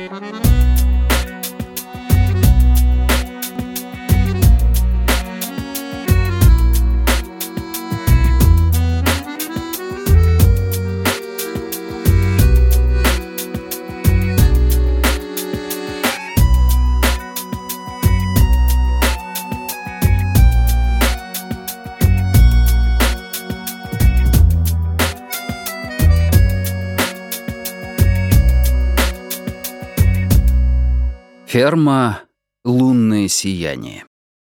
Ферма «Лунное сияние».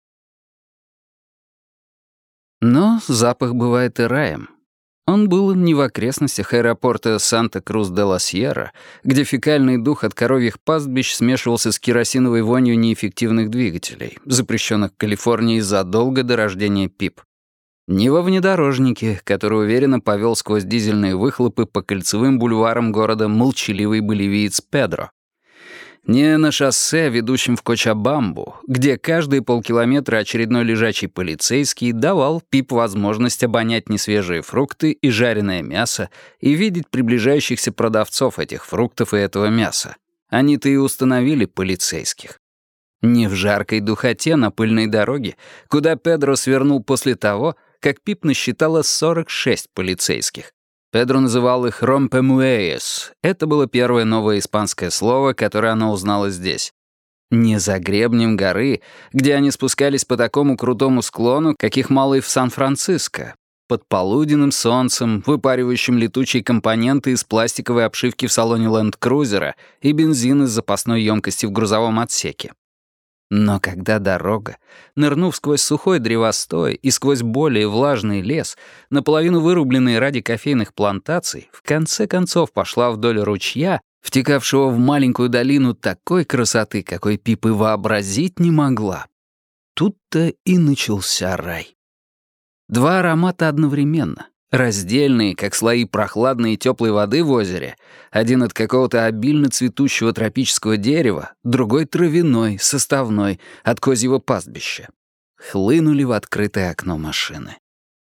Но запах бывает и раем. Он был не в окрестностях аэропорта Санта-Крус-де-ла-Сьерра, где фекальный дух от коровьих пастбищ смешивался с керосиновой вонью неэффективных двигателей, запрещенных в Калифорнии задолго до рождения Пип. Не во внедорожнике, который уверенно повел сквозь дизельные выхлопы по кольцевым бульварам города молчаливый боливиец Педро. Не на шоссе, ведущем в Кочабамбу, где каждые полкилометра очередной лежачий полицейский давал Пип возможность обонять несвежие фрукты и жареное мясо и видеть приближающихся продавцов этих фруктов и этого мяса. Они-то и установили полицейских. Не в жаркой духоте на пыльной дороге, куда Педро свернул после того, как Пип насчитала 46 полицейских. Педро называл их «ромпемуэес». Это было первое новое испанское слово, которое она узнала здесь. Не за гребнем горы, где они спускались по такому крутому склону, каких мало и в Сан-Франциско. Под полуденным солнцем, выпаривающим летучие компоненты из пластиковой обшивки в салоне ленд-крузера и бензин из запасной емкости в грузовом отсеке. Но когда дорога, нырнув сквозь сухой древостой и сквозь более влажный лес, наполовину вырубленный ради кофейных плантаций, в конце концов пошла вдоль ручья, втекавшего в маленькую долину такой красоты, какой Пип и вообразить не могла, тут-то и начался рай. Два аромата одновременно. Раздельные, как слои прохладной и теплой воды в озере, один от какого-то обильно цветущего тропического дерева, другой травяной, составной, от козьего пастбища, хлынули в открытое окно машины.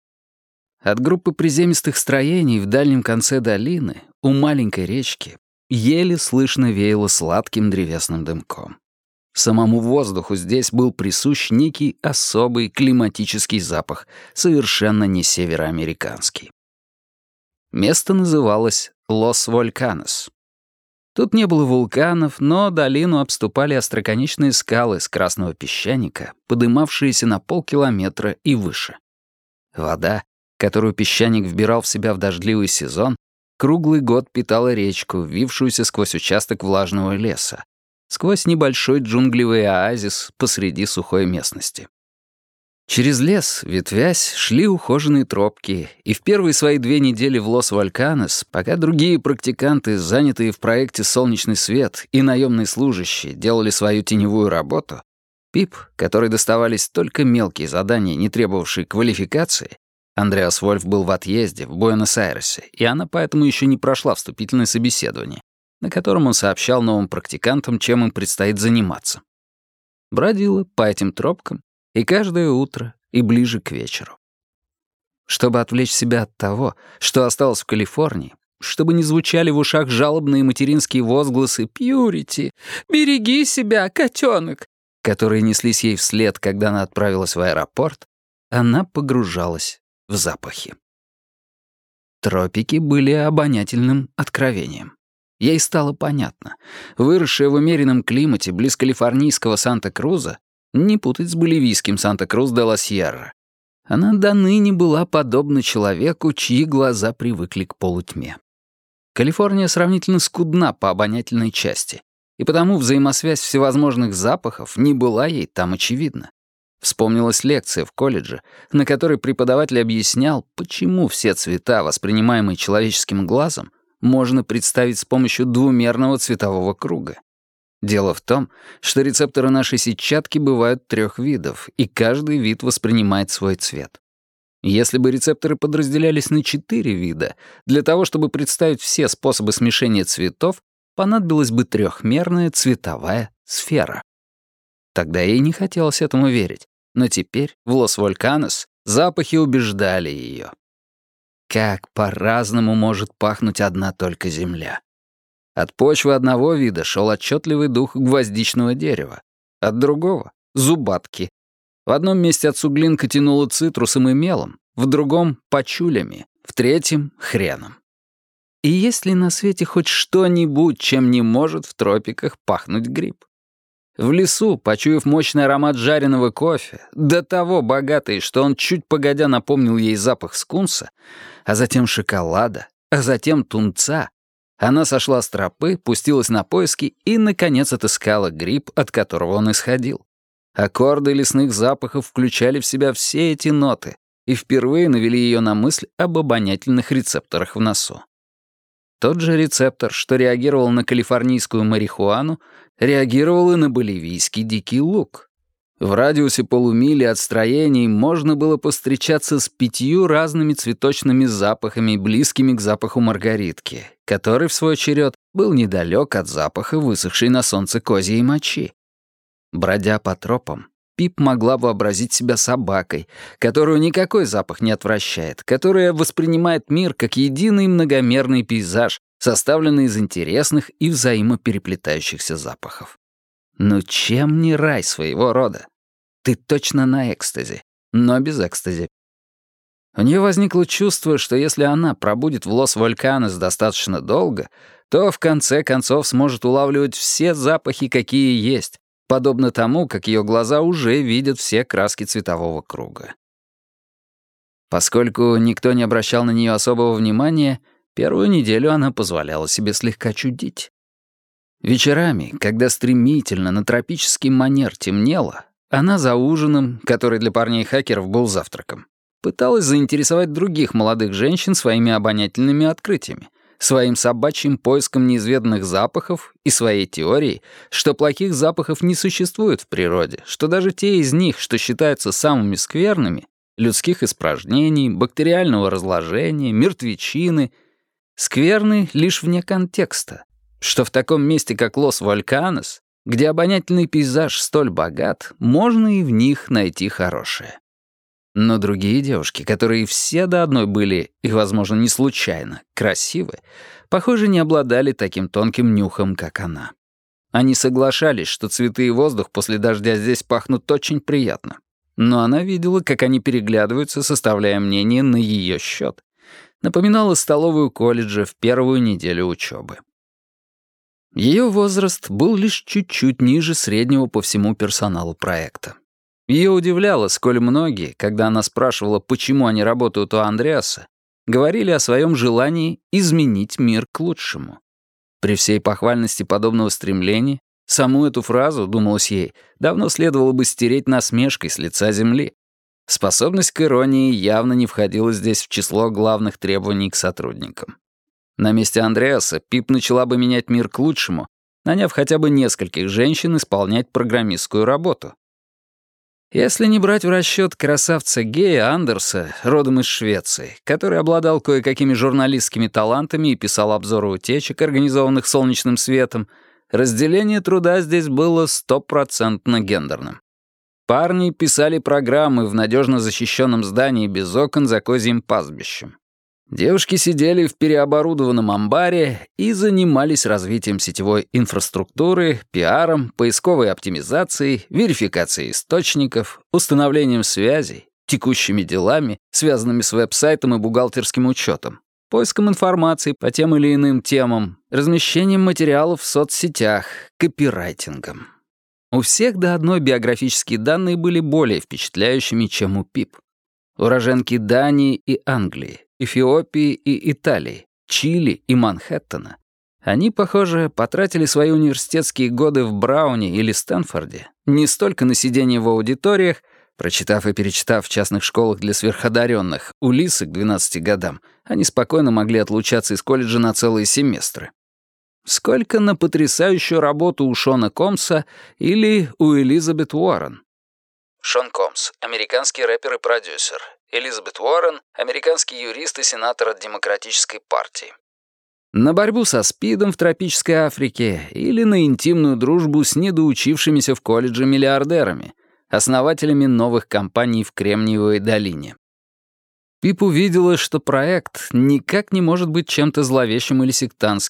От группы приземистых строений в дальнем конце долины, у маленькой речки, еле слышно веяло сладким древесным дымком. Самому воздуху здесь был присущ некий особый климатический запах, совершенно не североамериканский. Место называлось Лос-Вольканос. Тут не было вулканов, но долину обступали остроконечные скалы с красного песчаника, подымавшиеся на полкилометра и выше. Вода, которую песчаник вбирал в себя в дождливый сезон, круглый год питала речку, вившуюся сквозь участок влажного леса, сквозь небольшой джунглевый оазис посреди сухой местности. Через лес, ветвясь, шли ухоженные тропки, и в первые свои 2 недели в Лос-Вольканос, пока другие практиканты, занятые в проекте «Солнечный свет» и наемные служащие, делали свою теневую работу, Пип, которой доставались только мелкие задания, не требовавшие квалификации, Андреас Вольф был в отъезде в Буэнос-Айресе, и она поэтому еще не прошла вступительное собеседование, на котором он сообщал новым практикантам, чем им предстоит заниматься. Бродила по этим тропкам и каждое утро, и ближе к вечеру. Чтобы отвлечь себя от того, что осталось в Калифорнии, чтобы не звучали в ушах жалобные материнские возгласы «Пьюрити! Береги себя, котенок!», которые неслись ей вслед, когда она отправилась в аэропорт, она погружалась в запахи. Тропики были обонятельным откровением. Ей стало понятно. Выросшая в умеренном климате близ калифорнийского Санта-Круза, не путать с боливийским Санта-Крус-де-ла-Сьерра, она до ныне была подобна человеку, чьи глаза привыкли к полутьме. Калифорния сравнительно скудна по обонятельной части, и потому взаимосвязь всевозможных запахов не была ей там очевидна. Вспомнилась лекция в колледже, на которой преподаватель объяснял, почему все цвета, воспринимаемые человеческим глазом, можно представить с помощью двумерного цветового круга. Дело в том, что рецепторы нашей сетчатки бывают 3 видов, и каждый вид воспринимает свой цвет. Если бы рецепторы подразделялись на 4 вида, для того, чтобы представить все способы смешения цветов, понадобилась бы 3-мерная цветовая сфера. Тогда ей не хотелось этому верить, но теперь в Лос-Вольканос запахи убеждали ее. Как по-разному может пахнуть одна только земля. От почвы одного вида шел отчетливый дух гвоздичного дерева, от другого — зубатки. В одном месте от суглинка тянуло цитрусом и мелом, в другом — пачулями, в третьем — хреном. И есть ли на свете хоть что-нибудь, чем не может в тропиках пахнуть гриб? В лесу, почуяв мощный аромат жареного кофе, до того богатый, что он чуть погодя напомнил ей запах скунса, а затем шоколада, а затем тунца, она сошла с тропы, пустилась на поиски и, наконец, отыскала гриб, от которого он исходил. Аккорды лесных запахов включали в себя все эти ноты и впервые навели ее на мысль об обонятельных рецепторах в носу. Тот же рецептор, что реагировал на калифорнийскую марихуану, реагировал и на боливийский дикий лук. В радиусе полумили от строений можно было повстречаться с 5 разными цветочными запахами, близкими к запаху маргаритки, который, в свой черед, был недалек от запаха высохшей на солнце козьей мочи. Бродя по тропам, Пип могла вообразить себя собакой, которую никакой запах не отвращает, которая воспринимает мир как единый многомерный пейзаж, составленный из интересных и взаимопереплетающихся запахов. Ну чем не рай своего рода? Ты точно на экстазе, но без экстази. У нее возникло чувство, что если она пробудет в Лос-Вольканес достаточно долго, то в конце концов сможет улавливать все запахи, какие есть, подобно тому, как ее глаза уже видят все краски цветового круга. Поскольку никто не обращал на нее особого внимания, первую неделю она позволяла себе слегка чудить. Вечерами, когда стремительно на тропический манер темнело, она за ужином, который для парней-хакеров был завтраком, пыталась заинтересовать других молодых женщин своими обонятельными открытиями, своим собачьим поиском неизведанных запахов и своей теорией, что плохих запахов не существует в природе, что даже те из них, что считаются самыми скверными, людских испражнений, бактериального разложения, мертвечины, скверны лишь вне контекста, что в таком месте, как Лос-Вольканес, где обонятельный пейзаж столь богат, можно и в них найти хорошее. Но другие девушки, которые все до одной были, и, возможно, не случайно, красивы, похоже, не обладали таким тонким нюхом, как она. Они соглашались, что цветы и воздух после дождя здесь пахнут очень приятно. Но она видела, как они переглядываются, составляя мнение на ее счет. Напоминала столовую колледжа в первую неделю учебы. Ее возраст был лишь чуть-чуть ниже среднего по всему персоналу проекта. Ее удивляло, сколь многие, когда она спрашивала, почему они работают у Андреаса, говорили о своем желании изменить мир к лучшему. При всей похвальности подобного стремления, саму эту фразу, думалось ей, давно следовало бы стереть насмешкой с лица земли. Способность к иронии явно не входила здесь в число главных требований к сотрудникам. На месте Андреаса Пип начала бы менять мир к лучшему, наняв хотя бы нескольких женщин исполнять программистскую работу. Если не брать в расчет красавца Гея Андерса, родом из Швеции, который обладал кое-какими журналистскими талантами и писал обзоры утечек, организованных солнечным светом, разделение труда здесь было 100% гендерным. Парни писали программы в надежно защищенном здании без окон за козьим пастбищем. Девушки сидели в переоборудованном амбаре и занимались развитием сетевой инфраструктуры, пиаром, поисковой оптимизацией, верификацией источников, установлением связей, текущими делами, связанными с веб-сайтом и бухгалтерским учетом, поиском информации по тем или иным темам, размещением материалов в соцсетях, копирайтингом. У всех до одной биографические данные были более впечатляющими, чем у Пип. Уроженки Дании и Англии, Эфиопии и Италии, Чили и Манхэттена. Они, похоже, потратили свои университетские годы в Брауне или Стэнфорде не столько на сидение в аудиториях, прочитав и перечитав в частных школах для сверходаренных Улиссы к 12 годам, они спокойно могли отлучаться из колледжа на целые семестры, сколько на потрясающую работу у Шона Комса или у Элизабет Уоррен. Шон Комс — американский рэпер и продюсер. Элизабет Уоррен — американский юрист и сенатор от Демократической партии. На борьбу со СПИДом в тропической Африке или на интимную дружбу с недоучившимися в колледже миллиардерами, основателями новых компаний в Кремниевой долине. Пип увидела, что проект никак не может быть чем-то зловещим или сектантским.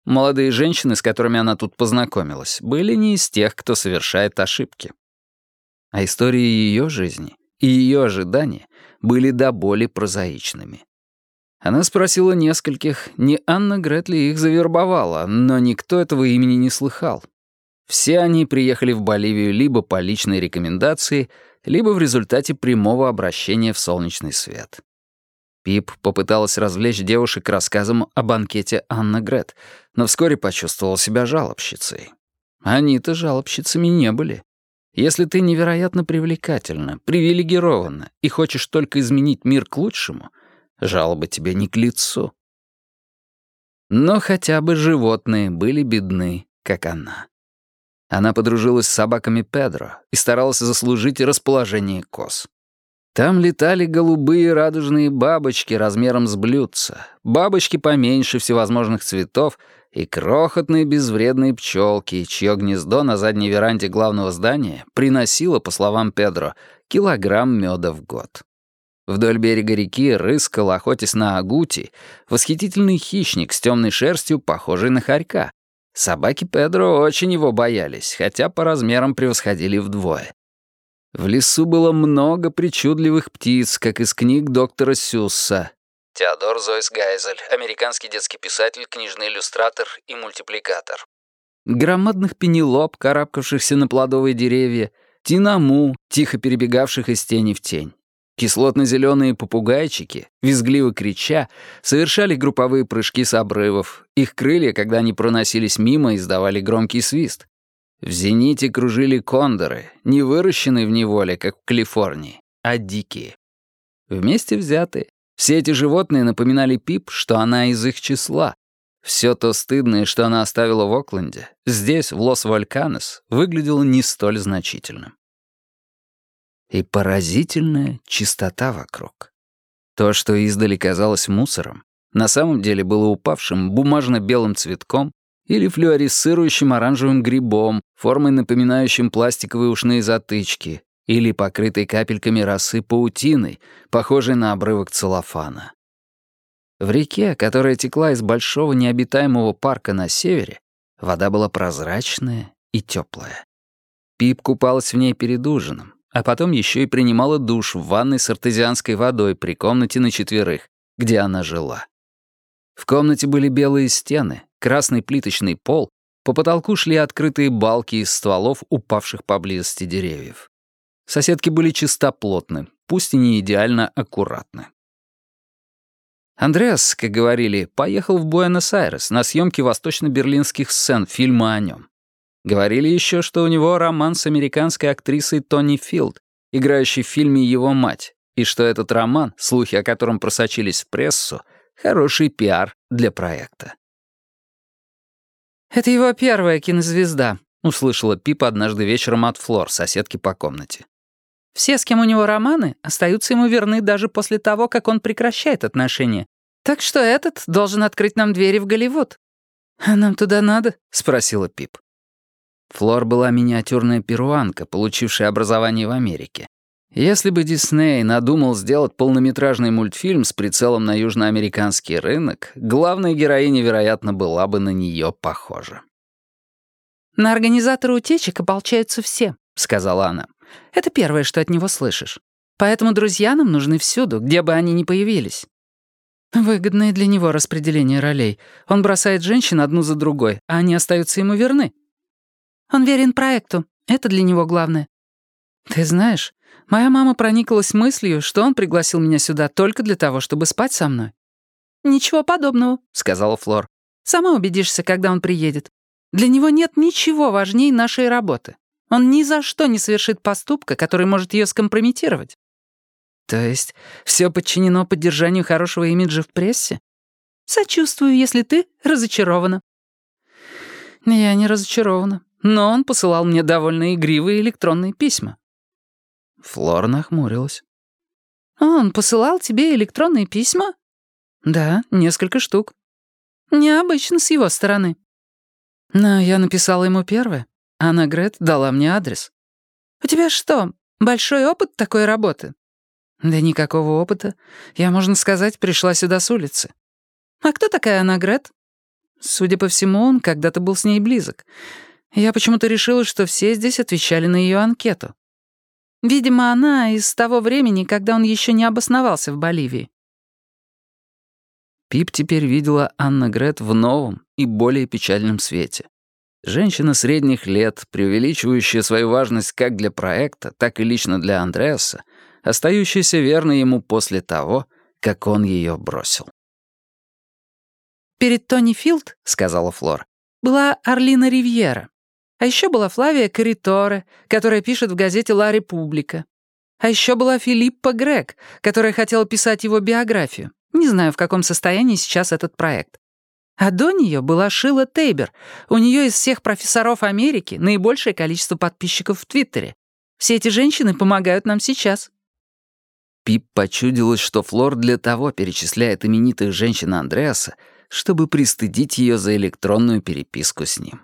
Молодые женщины, с которыми она тут познакомилась, были не из тех, кто совершает ошибки. А истории ее жизни и ее ожидания были до боли прозаичными. Она спросила нескольких, не Анна Грет ли их завербовала, но никто этого имени не слыхал. Все они приехали в Боливию либо по личной рекомендации, либо в результате прямого обращения в солнечный свет. Пип попыталась развлечь девушек рассказом о банкете Анна Грет, но вскоре почувствовала себя жалобщицей. Они-то жалобщицами не были. Если ты невероятно привлекательна, привилегирована и хочешь только изменить мир к лучшему, жалобы тебе не к лицу. Но хотя бы животные были бедны, как она. Она подружилась с собаками Педро и старалась заслужить расположение коз. Там летали голубые радужные бабочки размером с блюдца, бабочки поменьше всевозможных цветов и крохотные безвредные пчелки, чье гнездо на задней веранде главного здания приносило, по словам Педро, килограмм меда в год. Вдоль берега реки рыскал, охотясь на агути, восхитительный хищник с темной шерстью, похожий на хорька. Собаки Педро очень его боялись, хотя по размерам превосходили вдвое. В лесу было много причудливых птиц, как из книг доктора Сюсса. Теодор Зойс Гайзель, американский детский писатель, книжный иллюстратор и мультипликатор. Громадных пенелоп, карабкавшихся на плодовые деревья, тинаму, тихо перебегавших из тени в тень. Кислотно-зеленые попугайчики, визгливо крича, совершали групповые прыжки с обрывов. Их крылья, когда они проносились мимо, издавали громкий свист. В зените кружили кондоры, не выращенные в неволе, как в Калифорнии, а дикие. Вместе взятые, все эти животные напоминали Пип, что она из их числа. Все то стыдное, что она оставила в Окленде, здесь, в Лос-Вальканос, выглядело не столь значительным. И поразительная чистота вокруг. То, что издали казалось мусором, на самом деле было упавшим бумажно-белым цветком или флуоресцирующим оранжевым грибом, формой напоминающим пластиковые ушные затычки, или покрытой капельками росы паутиной, похожей на обрывок целлофана. В реке, которая текла из большого необитаемого парка на севере, вода была прозрачная и теплая. Пип купалась в ней перед ужином, а потом еще и принимала душ в ванной с артезианской водой при комнате на 4, где она жила. В комнате были белые стены, красный плиточный пол, по потолку шли открытые балки из стволов упавших поблизости деревьев. Соседки были чистоплотны, пусть и не идеально аккуратны. Андреас, как говорили, поехал в Буэнос-Айрес на съемки восточно-берлинских сцен фильма о нем. Говорили еще, что у него роман с американской актрисой Тони Филд, играющей в фильме «Его мать», и что этот роман, слухи о котором просочились в прессу, хороший пиар для проекта. «Это его первая кинозвезда», — услышала Пип однажды вечером от Флор, соседки по комнате. «Все, с кем у него романы, остаются ему верны даже после того, как он прекращает отношения. Так что этот должен открыть нам двери в Голливуд». «А нам туда надо?» — спросила Пип. Флор была миниатюрная перуанка, получившая образование в Америке. Если бы Дисней надумал сделать полнометражный мультфильм с прицелом на южноамериканский рынок, главная героиня, вероятно, была бы на нее похожа. «На организатора утечек ополчаются все», — сказала она. «Это первое, что от него слышишь. Поэтому друзья нам нужны всюду, где бы они ни появились». «Выгодное для него распределение ролей. Он бросает женщин одну за другой, а они остаются ему верны». «Он верен проекту. Это для него главное». «Ты знаешь, моя мама прониклась мыслью, что он пригласил меня сюда только для того, чтобы спать со мной». «Ничего подобного», — сказала Флор. «Сама убедишься, когда он приедет. Для него нет ничего важнее нашей работы. Он ни за что не совершит поступка, который может ее скомпрометировать». «То есть все подчинено поддержанию хорошего имиджа в прессе?» «Сочувствую, если ты разочарована». «Я не разочарована, но он посылал мне довольно игривые электронные письма». Флор нахмурилась. «Он посылал тебе электронные письма?» «Да, несколько штук». «Необычно с его стороны». «Но я написала ему первое. Анна Грет дала мне адрес». «У тебя что, большой опыт такой работы?» «Да никакого опыта. Я, можно сказать, пришла сюда с улицы». «А кто такая Анна Грет?» Судя по всему, он когда-то был с ней близок. Я почему-то решила, что все здесь отвечали на ее анкету. Видимо, она из того времени, когда он еще не обосновался в Боливии. Пип теперь видела Анна-Грет в новом и более печальном свете. Женщина средних лет, преувеличивающая свою важность как для проекта, так и лично для Андреаса, остающаяся верной ему после того, как он ее бросил. «Перед Тони Филд, — сказала Флора, — была Арлина Ривьера. А еще была Флавия Корриторе, которая пишет в газете «Ла Република». А еще была Филиппа Грег, которая хотела писать его биографию. Не знаю, в каком состоянии сейчас этот проект. А до нее была Шила Тейбер. У нее из всех профессоров Америки наибольшее количество подписчиков в Твиттере. Все эти женщины помогают нам сейчас». Пип почудилось, что Флор для того перечисляет именитых женщин Андреаса, чтобы пристыдить ее за электронную переписку с ним.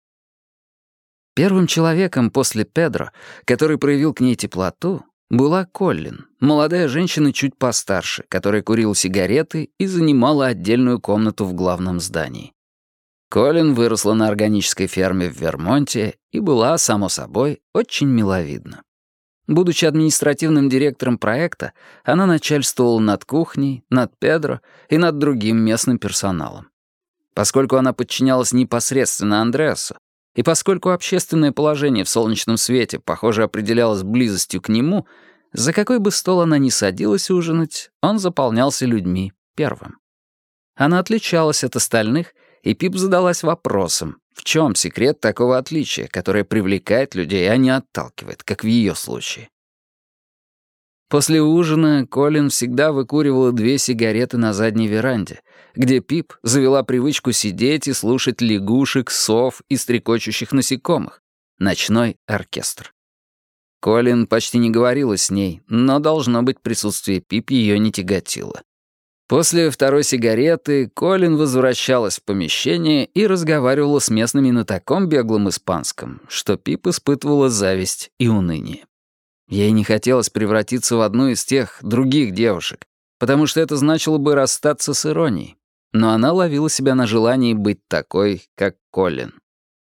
Первым человеком после Педро, который проявил к ней теплоту, была Коллин, молодая женщина чуть постарше, которая курила сигареты и занимала отдельную комнату в главном здании. Коллин выросла на органической ферме в Вермонте и была, само собой, очень миловидна. Будучи административным директором проекта, она начальствовала над кухней, над Педро и над другим местным персоналом. Поскольку она подчинялась непосредственно Андреасу, и поскольку общественное положение в солнечном свете, похоже, определялось близостью к нему, за какой бы стол она ни садилась ужинать, он заполнялся людьми первым. Она отличалась от остальных, и Пип задалась вопросом, в чем секрет такого отличия, которое привлекает людей, а не отталкивает, как в ее случае. После ужина Колин всегда выкуривала 2 сигареты на задней веранде, где Пип завела привычку сидеть и слушать лягушек, сов и стрекочущих насекомых. Ночной оркестр. Колин почти не говорила с ней, но, должно быть, присутствие Пип ее не тяготило. После 2-й сигареты Колин возвращалась в помещение и разговаривала с местными на таком беглом испанском, что Пип испытывала зависть и уныние. Ей не хотелось превратиться в одну из тех других девушек, потому что это значило бы расстаться с иронией. Но она ловила себя на желании быть такой, как Колин.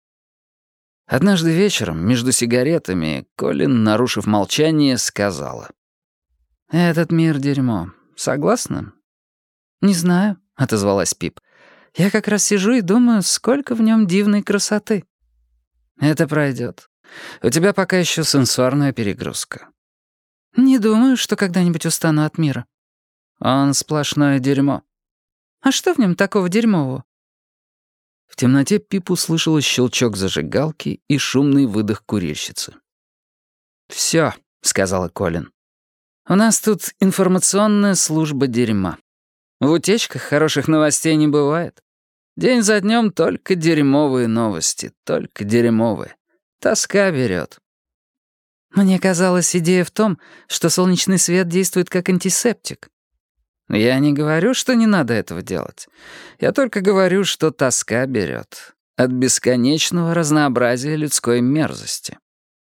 Однажды вечером, между сигаретами, Колин, нарушив молчание, сказала: «Этот мир — дерьмо. Согласна?» «Не знаю», — отозвалась Пип. «Я как раз сижу и думаю, сколько в нем дивной красоты». «Это пройдет. У тебя пока еще сенсорная перегрузка». «Не думаю, что когда-нибудь устану от мира». «Он сплошное дерьмо». «А что в нем такого дерьмового?» В темноте Пип услышала щелчок зажигалки и шумный выдох курильщицы. «Всё», — сказала Колин. «У нас тут информационная служба дерьма. В утечках хороших новостей не бывает. День за днем только дерьмовые новости, только дерьмовые. Тоска берет». «Мне казалось, идея в том, что солнечный свет действует как антисептик». «Я не говорю, что не надо этого делать. Я только говорю, что тоска берет от бесконечного разнообразия людской мерзости».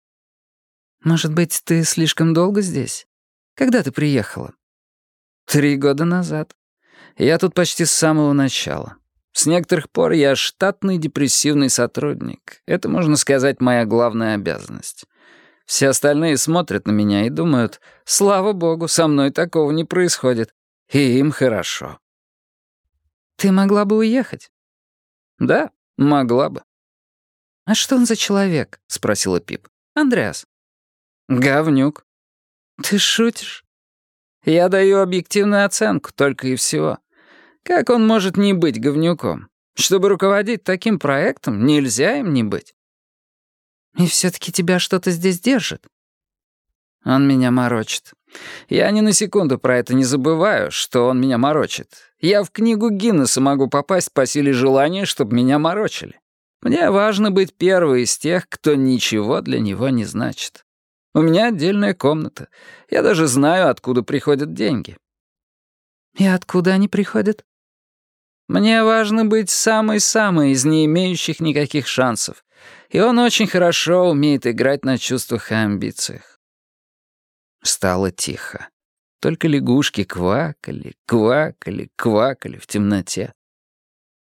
«Может быть, ты слишком долго здесь? Когда ты приехала?» 3 года назад. Я тут почти с самого начала. С некоторых пор я штатный депрессивный сотрудник. Это, можно сказать, моя главная обязанность. Все остальные смотрят на меня и думают: слава богу, со мной такого не происходит. И им хорошо. «Ты могла бы уехать?» «Да, могла бы». «А что он за человек?» — спросила Пип. «Андреас». «Говнюк». «Ты шутишь?» «Я даю объективную оценку, только и всего. Как он может не быть говнюком? Чтобы руководить таким проектом, нельзя им не быть». «И все-таки тебя что-то здесь держит?» «Он меня морочит. Я ни на секунду про это не забываю, что он меня морочит. Я в книгу Гиннесса могу попасть по силе желания, чтобы меня морочили. Мне важно быть первой из тех, кто ничего для него не значит. У меня отдельная комната. Я даже знаю, откуда приходят деньги». «И откуда они приходят?» «Мне важно быть самой-самой из не имеющих никаких шансов. И он очень хорошо умеет играть на чувствах и амбициях». Стало тихо. Только лягушки квакали, квакали, квакали в темноте.